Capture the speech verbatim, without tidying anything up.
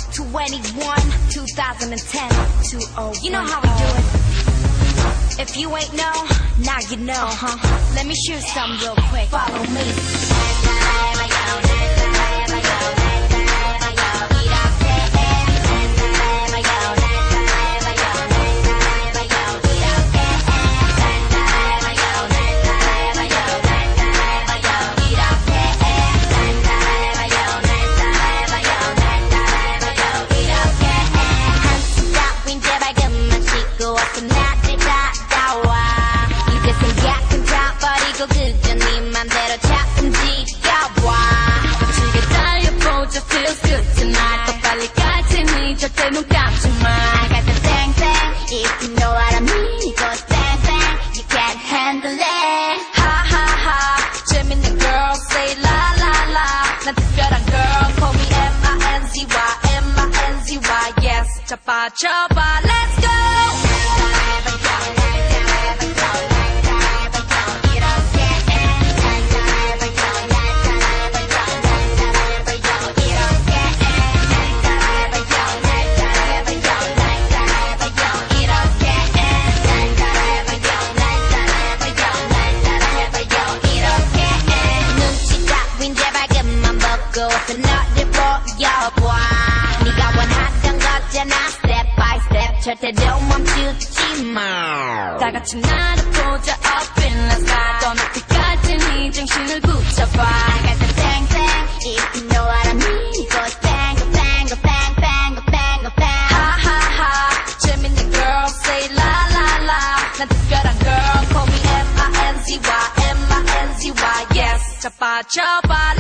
twenty-one, two thousand ten, two oh one. You know how we do it. If you ain't know, now you know. Uh-huh. Let me shoot some real quick. Follow me. 그저 네 맘대로 자 움직여봐 지게 달려보자 feels good tonight 더 빨리 갈 테니 절대 눈 감지 마 I got the bang bang if you know what I mean it goes bang bang you can't handle it 하하하 재밌는 girl say la la la 난 특별한 girl call me M I N Z Y M I N Z Y yes 자빠져봐 let's go 너를 보여봐 네가 원하던 거잖아 step by step 절대로 멈추지 마 다같이 나를 보자 up in the sky 더 높이 갈 테니 정신을 붙여봐 I got the bang bang if you know what I mean it goes bang bang bang bang bang bang 하하하 재밌는 girl say la la la 난 특별한 girl call me M I N Z Y M I N Z Y yes 자빠져봐